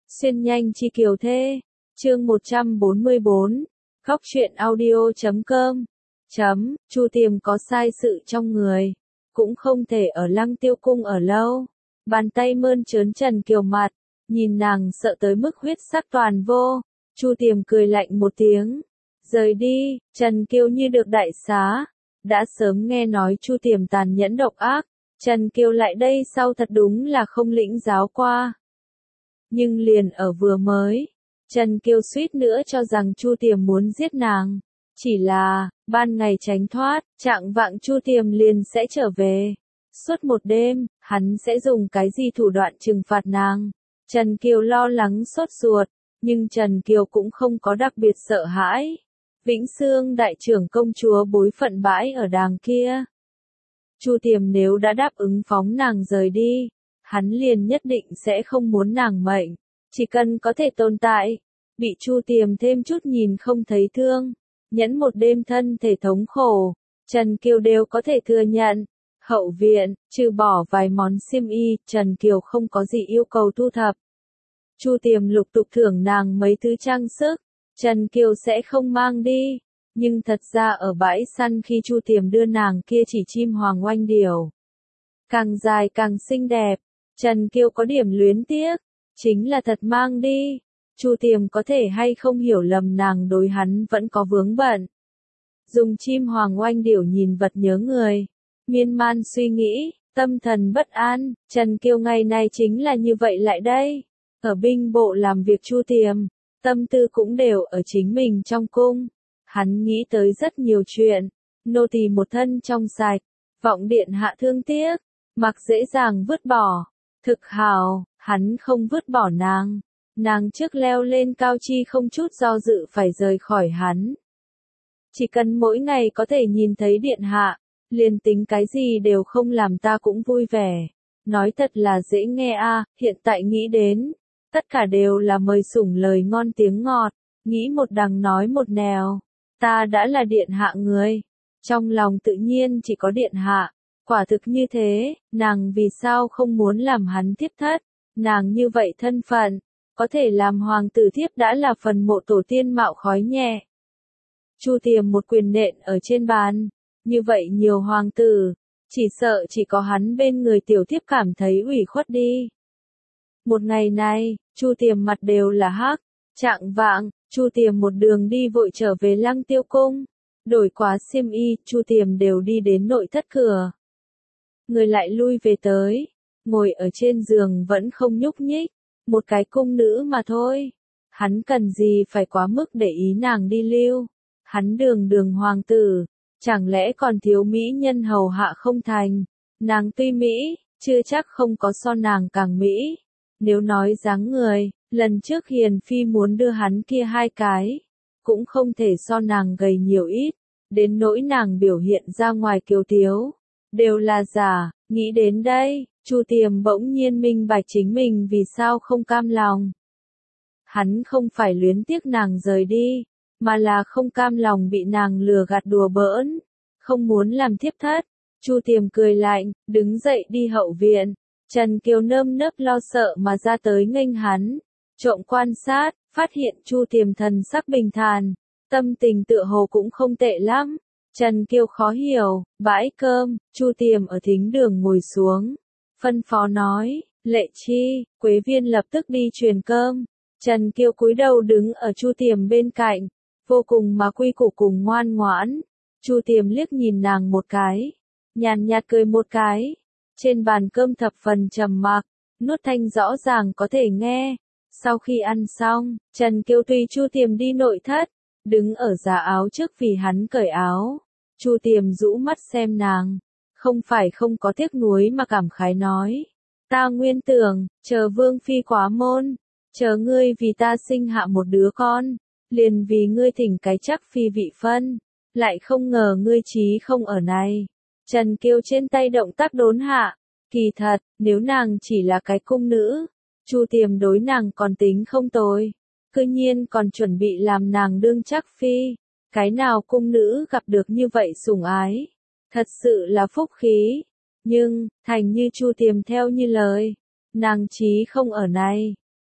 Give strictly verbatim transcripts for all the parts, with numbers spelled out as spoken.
Xuyên nhanh chi kiều thê. Chương một trăm bốn mươi bốn. Góc truyện audio chấm com. Chấm, Chu Tiềm có sai sự trong người, cũng không thể ở Lăng Tiêu cung ở lâu. Bàn tay mơn trớn Trần Kiều mặt, nhìn nàng sợ tới mức huyết sắc toàn vô. Chu Tiềm cười lạnh một tiếng, rời đi. Trần Kiều như được đại xá, đã sớm nghe nói Chu Tiềm tàn nhẫn độc ác, Trần Kiều lại đây sau thật đúng là không lĩnh giáo qua. Nhưng liền ở vừa mới, Trần Kiều suýt nữa cho rằng Chu Tiềm muốn giết nàng. Chỉ là, ban ngày tránh thoát, trạng vạng Chu Tiềm liền sẽ trở về. Suốt một đêm, hắn sẽ dùng cái gì thủ đoạn trừng phạt nàng? Trần Kiều lo lắng sốt ruột, nhưng Trần Kiều cũng không có đặc biệt sợ hãi. Vĩnh Xương đại trưởng công chúa bối phận bãi ở đàng kia. Chu Tiềm nếu đã đáp ứng phóng nàng rời đi, hắn liền nhất định sẽ không muốn nàng mệnh. Chỉ cần có thể tồn tại, bị Chu Tiềm thêm chút nhìn không thấy thương, nhẫn một đêm thân thể thống khổ, Trần Kiều đều có thể thừa nhận. Hậu viện, trừ bỏ vài món xiêm y, Trần Kiều không có gì yêu cầu thu thập. Chu Tiềm lục tục thưởng nàng mấy thứ trang sức, Trần Kiều sẽ không mang đi. Nhưng thật ra ở bãi săn khi Chu Tiềm đưa nàng kia chỉ chim hoàng oanh điểu, càng dài càng xinh đẹp, Trần Kiều có điểm luyến tiếc, chính là thật mang đi. Chu Tiềm có thể hay không hiểu lầm nàng đối hắn vẫn có vướng bận. Dùng chim hoàng oanh điểu nhìn vật nhớ người, miên man suy nghĩ, tâm thần bất an, Trần Kiều ngày này chính là như vậy lại đây. Ở binh bộ làm việc Chu Tiềm, tâm tư cũng đều ở chính mình trong cung. Hắn nghĩ tới rất nhiều chuyện, nô tỳ một thân trong sạch, vọng điện hạ thương tiếc, mặc dễ dàng vứt bỏ, thực hào, hắn không vứt bỏ nàng, nàng trước leo lên cao chi không chút do dự phải rời khỏi hắn. Chỉ cần mỗi ngày có thể nhìn thấy điện hạ, liền tính cái gì đều không làm ta cũng vui vẻ. Nói thật là dễ nghe a, hiện tại nghĩ đến, tất cả đều là mời sủng lời ngon tiếng ngọt, nghĩ một đằng nói một nẻo. Ta đã là điện hạ người, trong lòng tự nhiên chỉ có điện hạ. Quả thực như thế, nàng vì sao không muốn làm hắn thiếp thất? Nàng như vậy thân phận, có thể làm hoàng tử thiếp đã là phần mộ tổ tiên mạo khói nhẹ. Chu Tiềm một quyền nện ở trên bàn, như vậy nhiều hoàng tử, chỉ sợ chỉ có hắn bên người tiểu thiếp cảm thấy ủy khuất đi. Một ngày này, Chu Tiềm mặt đều là hắc, trạng vạng, Chu Tiềm một đường đi vội trở về Lăng Tiêu cung, đổi quá xiêm y, Chu Tiềm đều đi đến nội thất cửa. Người lại lui về tới, ngồi ở trên giường vẫn không nhúc nhích, một cái cung nữ mà thôi. Hắn cần gì phải quá mức để ý nàng đi lưu, hắn đường đường hoàng tử, chẳng lẽ còn thiếu mỹ nhân hầu hạ không thành. Nàng tuy mỹ, chưa chắc không có so nàng càng mỹ. Nếu nói dáng người, lần trước Hiền Phi muốn đưa hắn kia hai cái, cũng không thể so nàng gầy nhiều ít, đến nỗi nàng biểu hiện ra ngoài kiều tiếu, đều là giả. Nghĩ đến đây, Chu Tiềm bỗng nhiên minh bạch chính mình vì sao không cam lòng. Hắn không phải luyến tiếc nàng rời đi, mà là không cam lòng bị nàng lừa gạt đùa bỡn, không muốn làm thiếp thất. Chu Tiềm cười lạnh, đứng dậy đi hậu viện. Trần Kiều nơm nớp lo sợ mà ra tới nghênh hắn, trộm quan sát, phát hiện Chu Tiềm thần sắc bình thản, tâm tình tựa hồ cũng không tệ lắm. Trần Kiều khó hiểu, bãi cơm, Chu Tiềm ở thính đường ngồi xuống, phân phó nói, Lệ Chi, Quế Viên lập tức đi truyền cơm. Trần Kiều cúi đầu đứng ở Chu Tiềm bên cạnh, vô cùng mà quy củ cùng ngoan ngoãn. Chu Tiềm liếc nhìn nàng một cái, nhàn nhạt cười một cái. Trên bàn cơm thập phần trầm mặc, nuốt thanh rõ ràng có thể nghe. Sau khi ăn xong, Trần Kiều tùy Chu Tiềm đi nội thất, đứng ở giá áo trước vì hắn cởi áo. Chu Tiềm rũ mắt xem nàng, không phải không có tiếc nuối mà cảm khái nói, ta nguyên tưởng, chờ Vương Phi quá môn, chờ ngươi vì ta sinh hạ một đứa con, liền vì ngươi thỉnh cái chắc phi vị phân, lại không ngờ ngươi trí không ở này. Trần Kiều trên tay động tác đốn hạ, kỳ thật, nếu nàng chỉ là cái cung nữ, Chu Tiềm đối nàng còn tính không tồi, cư nhiên còn chuẩn bị làm nàng đương chắc phi. Cái nào cung nữ gặp được như vậy sủng ái, thật sự là phúc khí. Nhưng, thành như Chu Tiềm theo như lời, nàng trí không ở này,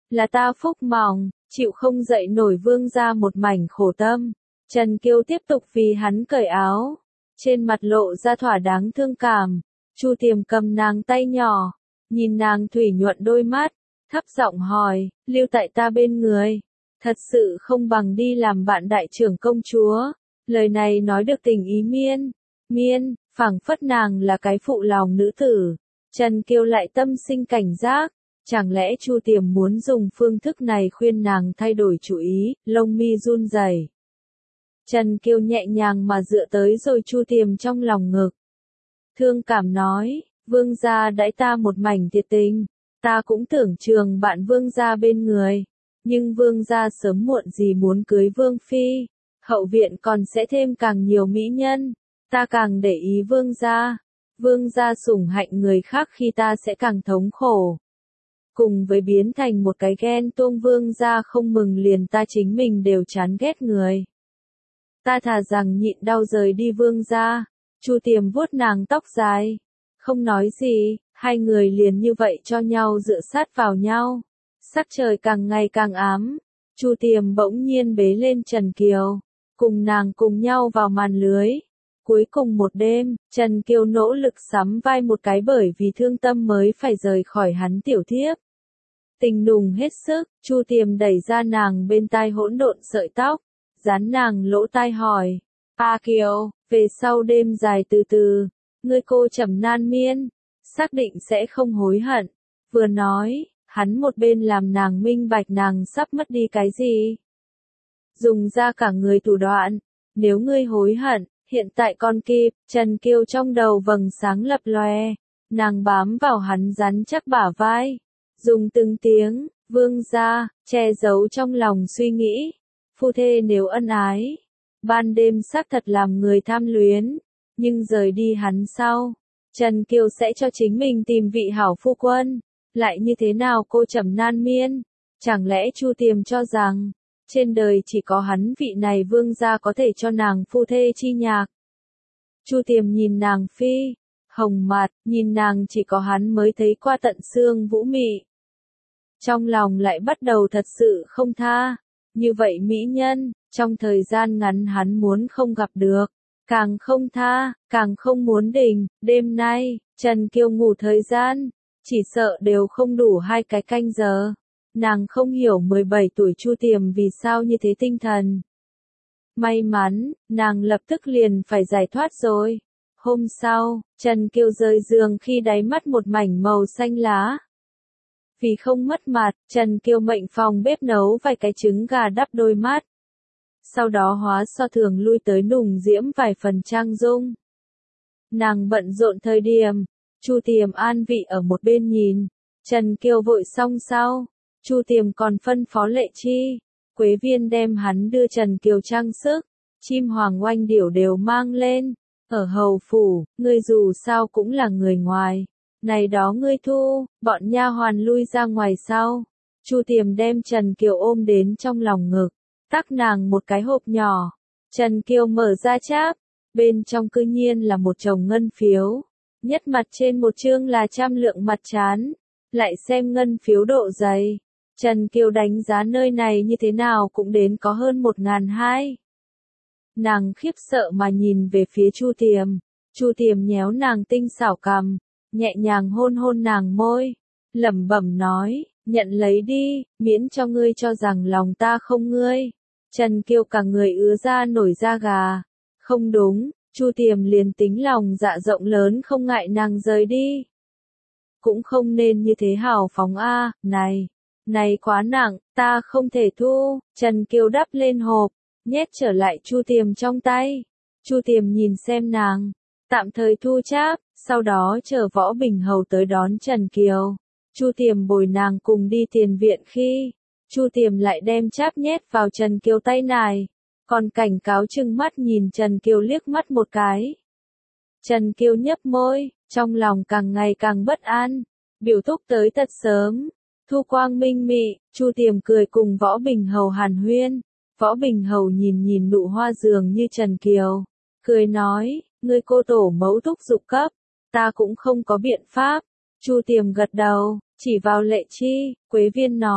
là ta phúc mỏng, chịu không dậy nổi vương gia một mảnh khổ tâm. Trần Kiêu tiếp tục vì hắn cởi áo, trên mặt lộ ra thỏa đáng thương cảm. Chu Tiềm cầm nàng tay nhỏ, nhìn nàng thủy nhuận đôi mắt, thấp giọng hỏi, lưu tại ta bên người, thật sự không bằng đi làm bạn đại trưởng công chúa. Lời này nói được tình ý miên, miên, phảng phất nàng là cái phụ lòng nữ tử. Trần Kiêu lại tâm sinh cảnh giác, chẳng lẽ Chu Tiềm muốn dùng phương thức này khuyên nàng thay đổi chủ ý, lông mi run rẩy. Trần Kiêu nhẹ nhàng mà dựa tới rồi Chu Tiềm trong lòng ngực. Thương cảm nói, vương gia đãi ta một mảnh thiệt tình, ta cũng tưởng trường bạn vương gia bên người, nhưng vương gia sớm muộn gì muốn cưới vương phi, hậu viện còn sẽ thêm càng nhiều mỹ nhân, ta càng để ý vương gia, vương gia sủng hạnh người khác khi ta sẽ càng thống khổ. Cùng với biến thành một cái ghen tuông vương gia không mừng liền ta chính mình đều chán ghét người. Ta thà rằng nhịn đau rời đi vương gia. Chu Tiềm vuốt nàng tóc dài, không nói gì, hai người liền như vậy cho nhau dựa sát vào nhau. Sắc trời càng ngày càng ám, Chu Tiềm bỗng nhiên bế lên Trần Kiều, cùng nàng cùng nhau vào màn lưới. Cuối cùng một đêm, Trần Kiều nỗ lực sắm vai một cái bởi vì thương tâm mới phải rời khỏi hắn tiểu thiếp. Tình nùng hết sức, Chu Tiềm đẩy ra nàng bên tai hỗn độn sợi tóc, dán nàng lỗ tai hỏi, A Kiều, về sau đêm dài từ từ, ngươi cô trầm nan miên, xác định sẽ không hối hận. Vừa nói, hắn một bên làm nàng minh bạch nàng sắp mất đi cái gì. Dùng ra cả người thủ đoạn, nếu ngươi hối hận, hiện tại còn kịp. Trần Kiêu trong đầu vầng sáng lập lòe, nàng bám vào hắn rắn chắc bả vai, dùng từng tiếng, vương gia, che giấu trong lòng suy nghĩ. Phu thê nếu ân ái, ban đêm xác thật làm người tham luyến, nhưng rời đi hắn sau, Trần Kiều sẽ cho chính mình tìm vị hảo phu quân, lại như thế nào cô trầm nan miên, chẳng lẽ Chu Tiềm cho rằng, trên đời chỉ có hắn vị này vương gia có thể cho nàng phu thê chi nhạc. Chu Tiềm nhìn nàng phi, hồng mặt, nhìn nàng chỉ có hắn mới thấy qua tận xương vũ mị. Trong lòng lại bắt đầu thật sự không tha, như vậy mỹ nhân, trong thời gian ngắn hắn muốn không gặp được, càng không tha, càng không muốn đình. Đêm nay, Trần Kiều ngủ thời gian, chỉ sợ đều không đủ hai cái canh giờ. Nàng không hiểu mười bảy tuổi Chu Tiềm vì sao như thế tinh thần. May mắn, nàng lập tức liền phải giải thoát rồi. Hôm sau, Trần Kiều rời giường khi đáy mắt một mảnh màu xanh lá. Vì không mất mặt, Trần Kiều mệnh phòng bếp nấu vài cái trứng gà đắp đôi mắt. Sau đó hóa so thường lui tới nùng diễm vài phần trang dung. Nàng bận rộn thời điểm, Chu Tiềm an vị ở một bên nhìn. Trần Kiều vội xong sau, Chu Tiềm còn phân phó Lệ Chi, Quế Viên đem hắn đưa Trần Kiều trang sức, chim hoàng oanh điểu đều mang lên. Ở hầu phủ, ngươi dù sao cũng là người ngoài, này đó ngươi thu. Bọn nha hoàn lui ra ngoài sau, Chu Tiềm đem Trần Kiều ôm đến trong lòng ngực, tắc nàng một cái hộp nhỏ. Trần Kiều mở ra cháp, bên trong cư nhiên là một chồng ngân phiếu, nhất mặt trên một chương là trăm lượng mặt trán, lại xem ngân phiếu độ dày. Trần Kiều đánh giá nơi này như thế nào cũng đến có hơn một ngàn hai. Nàng khiếp sợ mà nhìn về phía Chu Tiềm, Chu Tiềm nhéo nàng tinh xảo cằm, nhẹ nhàng hôn hôn nàng môi, lẩm bẩm nói, nhận lấy đi, miễn cho ngươi cho rằng lòng ta không ngươi. Trần Kiều cả người ứa ra nổi da gà, không đúng, Chu Tiềm liền tính lòng dạ rộng lớn không ngại nàng rời đi. Cũng không nên như thế hào phóng a, này, này quá nặng, ta không thể thu. Trần Kiều đắp lên hộp, nhét trở lại Chu Tiềm trong tay. Chu Tiềm nhìn xem nàng, tạm thời thu cháp, sau đó chờ Võ Bình Hầu tới đón Trần Kiều. Chu Tiềm bồi nàng cùng đi tiền viện khi, Chu Tiềm lại đem cháp nhét vào Trần Kiều tay nải, còn cảnh cáo trừng mắt nhìn Trần Kiều liếc mắt một cái. Trần Kiều nhấp môi, trong lòng càng ngày càng bất an, biểu thúc tới thật sớm. Thu quang minh mị, Chu Tiềm cười cùng Võ Bình Hầu hàn huyên. Võ Bình Hầu nhìn nhìn nụ hoa dường như Trần Kiều, cười nói, ngươi cô tổ mẫu thúc giục cấp, ta cũng không có biện pháp. Chu Tiềm gật đầu, chỉ vào Lệ Chi, Quế Viên nói,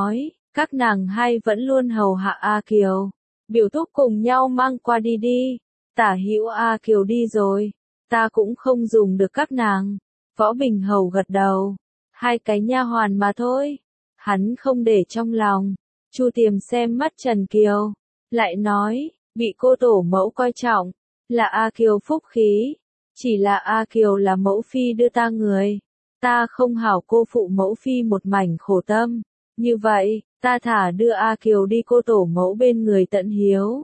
Các nàng hai vẫn luôn hầu hạ A Kiều. Biểu thúc cùng nhau mang qua đi đi. Tả hữu A Kiều đi rồi. Ta cũng không dùng được các nàng. Võ Bình Hầu gật đầu. Hai cái nha hoàn mà thôi. Hắn không để trong lòng. Chu Tiềm xem mắt Trần Kiều. Lại nói, bị cô tổ mẫu coi trọng. Là A Kiều phúc khí. Chỉ là A Kiều là mẫu phi đưa ta người. Ta không hảo cô phụ mẫu phi một mảnh khổ tâm. Như vậy, ta thả đưa A Kiều đi cô tổ mẫu bên người tận hiếu.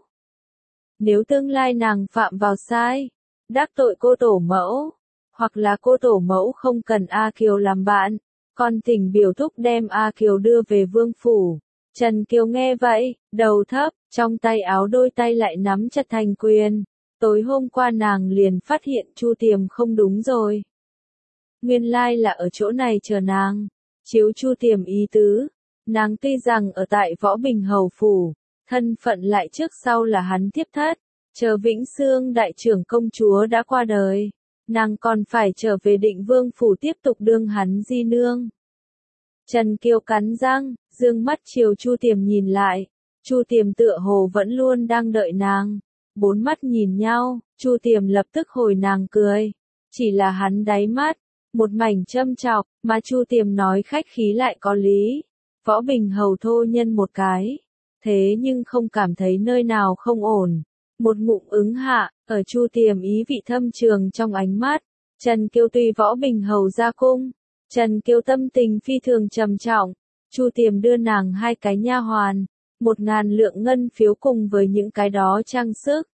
Nếu tương lai nàng phạm vào sai, đắc tội cô tổ mẫu, hoặc là cô tổ mẫu không cần A Kiều làm bạn, còn thỉnh biểu thúc đem A Kiều đưa về vương phủ. Trần Kiều nghe vậy, đầu thấp, trong tay áo đôi tay lại nắm chặt thành quyền. Tối hôm qua nàng liền phát hiện Chu Tiềm không đúng rồi. Nguyên lai là ở chỗ này chờ nàng. Chiếu Chu Tiềm ý tứ, nàng tuy rằng ở tại Võ Bình Hầu phủ, thân phận lại trước sau là hắn tiếp thất, chờ Vĩnh Xương đại trưởng công chúa đã qua đời, nàng còn phải trở về Định Vương phủ tiếp tục đương hắn di nương. Trần Kiều cắn răng, dương mắt chiều Chu Tiềm nhìn lại, Chu Tiềm tựa hồ vẫn luôn đang đợi nàng. Bốn mắt nhìn nhau, Chu Tiềm lập tức hồi nàng cười, chỉ là hắn đáy mắt một mảnh châm chọc, mà Chu Tiềm nói khách khí lại có lý. Võ Bình Hầu thô nhân một cái, thế nhưng không cảm thấy nơi nào không ổn. Một ngụm ứng hạ, ở Chu Tiềm ý vị thâm trường trong ánh mắt. Trần Kiều tùy Võ Bình Hầu ra cung. Trần Kiều tâm tình phi thường trầm trọng. Chu Tiềm đưa nàng hai cái nha hoàn, một ngàn lượng ngân phiếu cùng với những cái đó trang sức.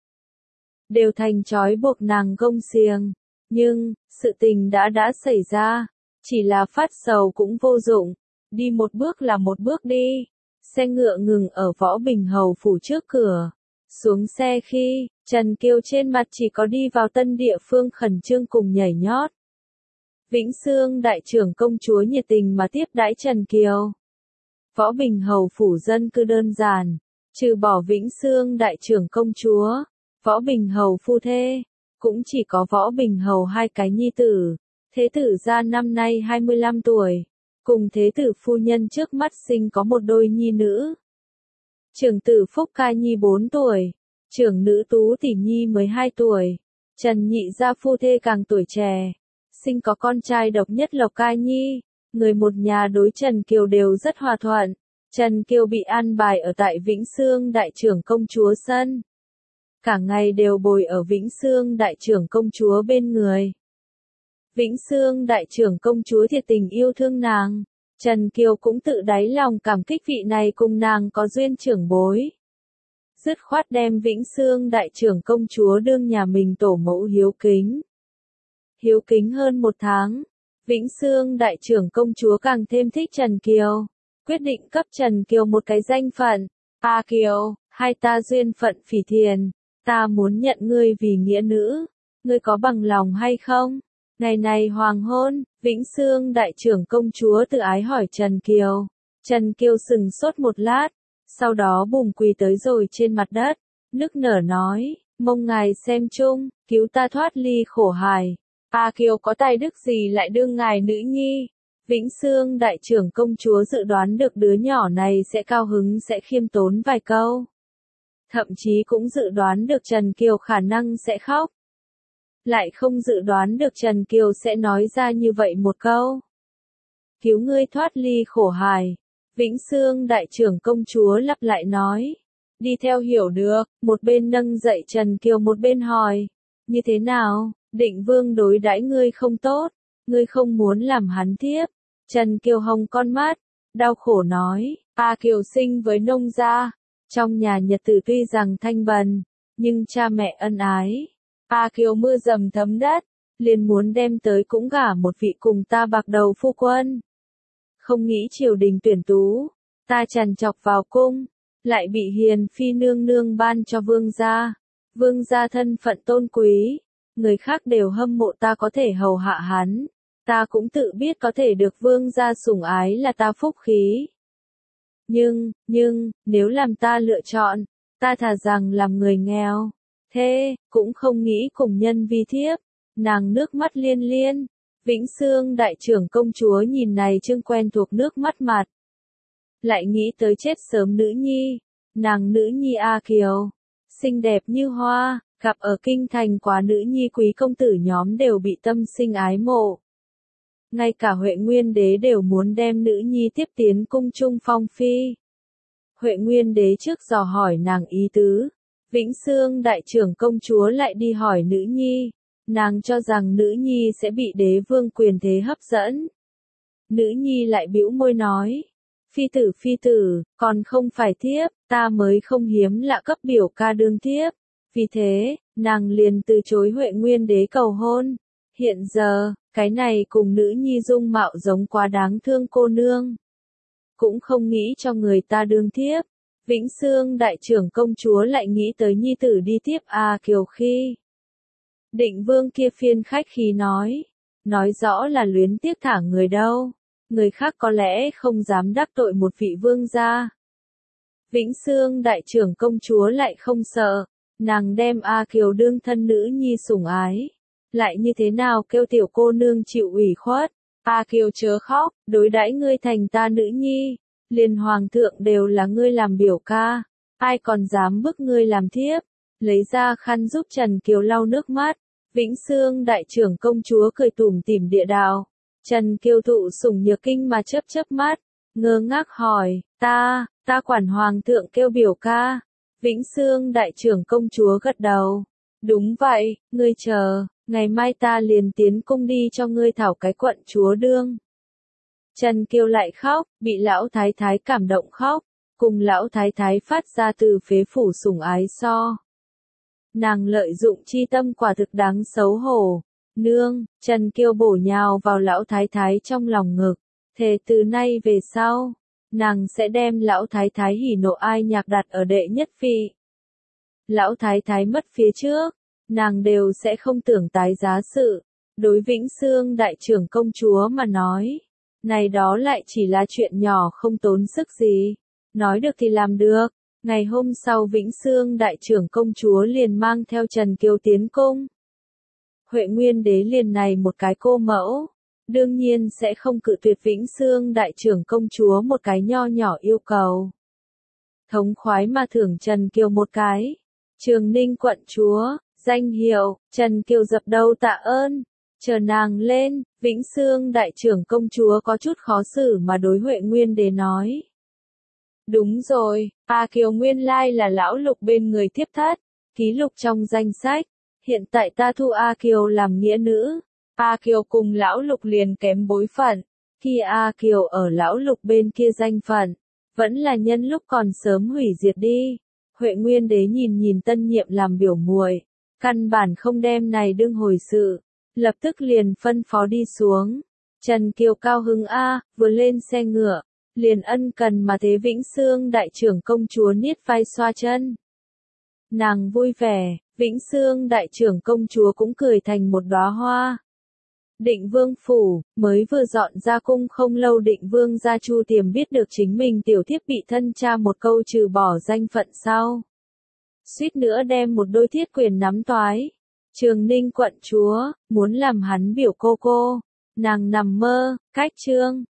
Đều thành trói buộc nàng gông xiềng. Nhưng, sự tình đã đã xảy ra. Chỉ là phát sầu cũng vô dụng. Đi một bước là một bước đi. Xe ngựa ngừng ở Võ Bình Hầu phủ trước cửa. Xuống xe khi, Trần Kiều trên mặt chỉ có đi vào tân địa phương khẩn trương cùng nhảy nhót. Vĩnh Xương đại trưởng công chúa nhiệt tình mà tiếp đãi Trần Kiều. Võ Bình Hầu phủ dân cư đơn giản, trừ bỏ Vĩnh Xương đại trưởng công chúa, Võ Bình Hầu phu thê, cũng chỉ có Võ Bình Hầu hai cái nhi tử. Thế tử gia năm nay hai mươi lăm tuổi, cùng thế tử phu nhân trước mắt sinh có một đôi nhi nữ. Trưởng tử Phúc Ca Nhi bốn tuổi, trưởng nữ Tú Tỷ Nhi mười hai tuổi, Trần nhị gia phu thê càng tuổi trẻ, sinh có con trai độc nhất Lộc Ca Nhi. Người một nhà đối Trần Kiều đều rất hòa thuận. Trần Kiều bị an bài ở tại Vĩnh Xương đại trưởng công chúa sân. Cả ngày đều bồi ở Vĩnh Xương đại trưởng công chúa bên người. Vĩnh Xương đại trưởng công chúa thiệt tình yêu thương nàng. Trần Kiều cũng tự đáy lòng cảm kích vị này cùng nàng có duyên trưởng bối. Dứt khoát đem Vĩnh Xương đại trưởng công chúa đương nhà mình tổ mẫu hiếu kính. Hiếu kính hơn một tháng. Vĩnh Xương đại trưởng công chúa càng thêm thích Trần Kiều, quyết định cấp Trần Kiều một cái danh phận. A Kiều, hai ta duyên phận phỉ thiền, ta muốn nhận ngươi vì nghĩa nữ, ngươi có bằng lòng hay không? Ngày này hoàng hôn, Vĩnh Xương đại trưởng công chúa tự ái hỏi Trần Kiều. Trần Kiều sừng sốt một lát, sau đó bùm quỳ tới rồi trên mặt đất, nức nở nói, mong ngài xem chung, cứu ta thoát ly khổ hài. A Kiều có tài đức gì lại đương ngài nữ nhi? Vĩnh Xương đại trưởng công chúa dự đoán được đứa nhỏ này sẽ cao hứng sẽ khiêm tốn vài câu. Thậm chí cũng dự đoán được Trần Kiều khả năng sẽ khóc. Lại không dự đoán được Trần Kiều sẽ nói ra như vậy một câu. Cứu ngươi thoát ly khổ hài. Vĩnh Xương đại trưởng công chúa lặp lại nói. Đi theo hiểu được, một bên nâng dậy Trần Kiều một bên hỏi. Như thế nào? Định Vương đối đãi ngươi không tốt, ngươi không muốn làm hắn thiếp. Trần Kiều hồng con mắt, đau khổ nói, A Kiều sinh với nông gia, trong nhà nhật tử tuy rằng thanh bần, nhưng cha mẹ ân ái. A Kiều mưa dầm thấm đất, liền muốn đem tới cũng gả một vị cùng ta bạc đầu phu quân. Không nghĩ triều đình tuyển tú, ta trằn trọc vào cung, lại bị hiền phi nương nương ban cho vương gia. Vương gia thân phận tôn quý. Người khác đều hâm mộ ta có thể hầu hạ hắn. Ta cũng tự biết có thể được vương gia sủng ái là ta phúc khí. Nhưng, nhưng, nếu làm ta lựa chọn, ta thà rằng làm người nghèo. Thế, cũng không nghĩ cùng nhân vi thiếp. Nàng nước mắt liên liên. Vĩnh Xương đại trưởng công chúa nhìn này trương quen thuộc nước mắt mặt. lại nghĩ tới chết sớm nữ nhi, nàng nữ nhi A Kiều, xinh đẹp như hoa, gặp ở kinh thành quá nữ nhi quý công tử nhóm đều bị tâm sinh ái mộ. Ngay cả Huệ Nguyên Đế đều muốn đem nữ nhi tiếp tiến cung trung phong phi. Huệ Nguyên Đế trước dò hỏi nàng ý tứ, Vĩnh Xương đại trưởng công chúa lại đi hỏi nữ nhi, nàng cho rằng nữ nhi sẽ bị đế vương quyền thế hấp dẫn. Nữ nhi lại bĩu môi nói, phi tử phi tử, còn không phải thiếp, ta mới không hiếm lạ cấp biểu ca đương thiếp. Vì thế, nàng liền từ chối Huệ Nguyên Đế cầu hôn. Hiện giờ, cái này cùng nữ nhi dung mạo giống quá đáng thương cô nương. Cũng không nghĩ cho người ta đương thiếp. Vĩnh Xương đại trưởng công chúa lại nghĩ tới nhi tử đi tiếp A Kiều khi. Định vương kia phiên khách khí nói. Nói rõ là luyến tiếc thả người đâu. Người khác có lẽ không dám đắc tội một vị vương gia. Vĩnh Xương đại trưởng công chúa lại không sợ. Nàng đem A Kiều đương thân nữ nhi sủng ái. Lại như thế nào kêu tiểu cô nương chịu ủy khuất. A Kiều chớ khóc, đối đãi ngươi thành ta nữ nhi. Liền hoàng thượng đều là ngươi làm biểu ca. Ai còn dám bức ngươi làm thiếp. Lấy ra khăn giúp Trần Kiều lau nước mắt. Vĩnh Xương đại trưởng công chúa cười tủm tỉm địa đạo. Trần Kiều thụ sủng nhược kinh mà chớp chớp mắt. Ngơ ngác hỏi, ta, ta quản hoàng thượng kêu biểu ca. Vĩnh Xương đại trưởng công chúa gật đầu. Đúng vậy, ngươi chờ, ngày mai ta liền tiến cung đi cho ngươi thảo cái quận chúa đương. Trần Kiều lại khóc, bị lão thái thái cảm động khóc, cùng lão thái thái phát ra từ phế phủ sủng ái so. Nàng lợi dụng chi tâm quả thực đáng xấu hổ. Nương, Trần Kiều bổ nhào vào lão thái thái trong lòng ngực, thề từ nay về sau, nàng sẽ đem lão thái thái hỉ nộ ai nhạc đặt ở đệ nhất vị. Lão thái thái mất phía trước, nàng đều sẽ không tưởng tái giá sự. Đối Vĩnh Xương đại trưởng công chúa mà nói, này đó lại chỉ là chuyện nhỏ không tốn sức gì. Nói được thì làm được. Ngày hôm sau Vĩnh Xương đại trưởng công chúa liền mang theo Trần Kiều tiến cung. Huệ Nguyên Đế liền này một cái cô mẫu, đương nhiên sẽ không cự tuyệt Vĩnh Xương đại trưởng công chúa một cái nho nhỏ yêu cầu. Thống khoái mà thưởng Trần Kiều một cái. Trường Ninh quận chúa, danh hiệu, Trần Kiều dập đầu tạ ơn. Chờ nàng lên, Vĩnh Xương đại trưởng công chúa có chút khó xử mà đối Huệ Nguyên Đế nói. Đúng rồi, A Kiều nguyên lai là lão lục bên người thiếp thất, ký lục trong danh sách. Hiện tại ta thu A Kiều làm nghĩa nữ. A Kiều cùng lão lục liền kém bối phận. Khi A Kiều ở lão lục bên kia danh phận, vẫn là nhân lúc còn sớm hủy diệt đi. Huệ Nguyên Đế nhìn nhìn tân nhiệm làm biểu muội, căn bản không đem này đương hồi sự, lập tức liền phân phó đi xuống. Trần Kiều cao hứng a, vừa lên xe ngựa, liền ân cần mà thế Vĩnh Xương đại trưởng công chúa niết vai xoa chân. Nàng vui vẻ, Vĩnh Xương đại trưởng công chúa cũng cười thành một đóa hoa. Định Vương phủ, mới vừa dọn ra cung không lâu Định Vương gia Chu Tiềm biết được chính mình tiểu thiếp bị thân cha một câu trừ bỏ danh phận sau. Suýt nữa đem một đôi thiết quyền nắm toái. Trường Ninh quận chúa, muốn làm hắn biểu cô cô. Nàng nằm mơ, cách chương.